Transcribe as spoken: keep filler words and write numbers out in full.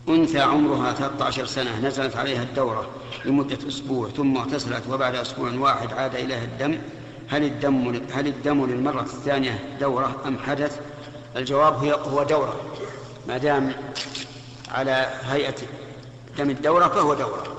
أنثى عمرها ثلاثة عشر سنة نزلت عليها الدورة لمدة أسبوع ثم اغتسلت وبعد أسبوع واحد عاد إليها الدم، هل الدم هل الدم للمرة الثانية دورة أم حدث؟ الجواب هو دورة، ما دام على هيئة دم الدورة فهو دورة.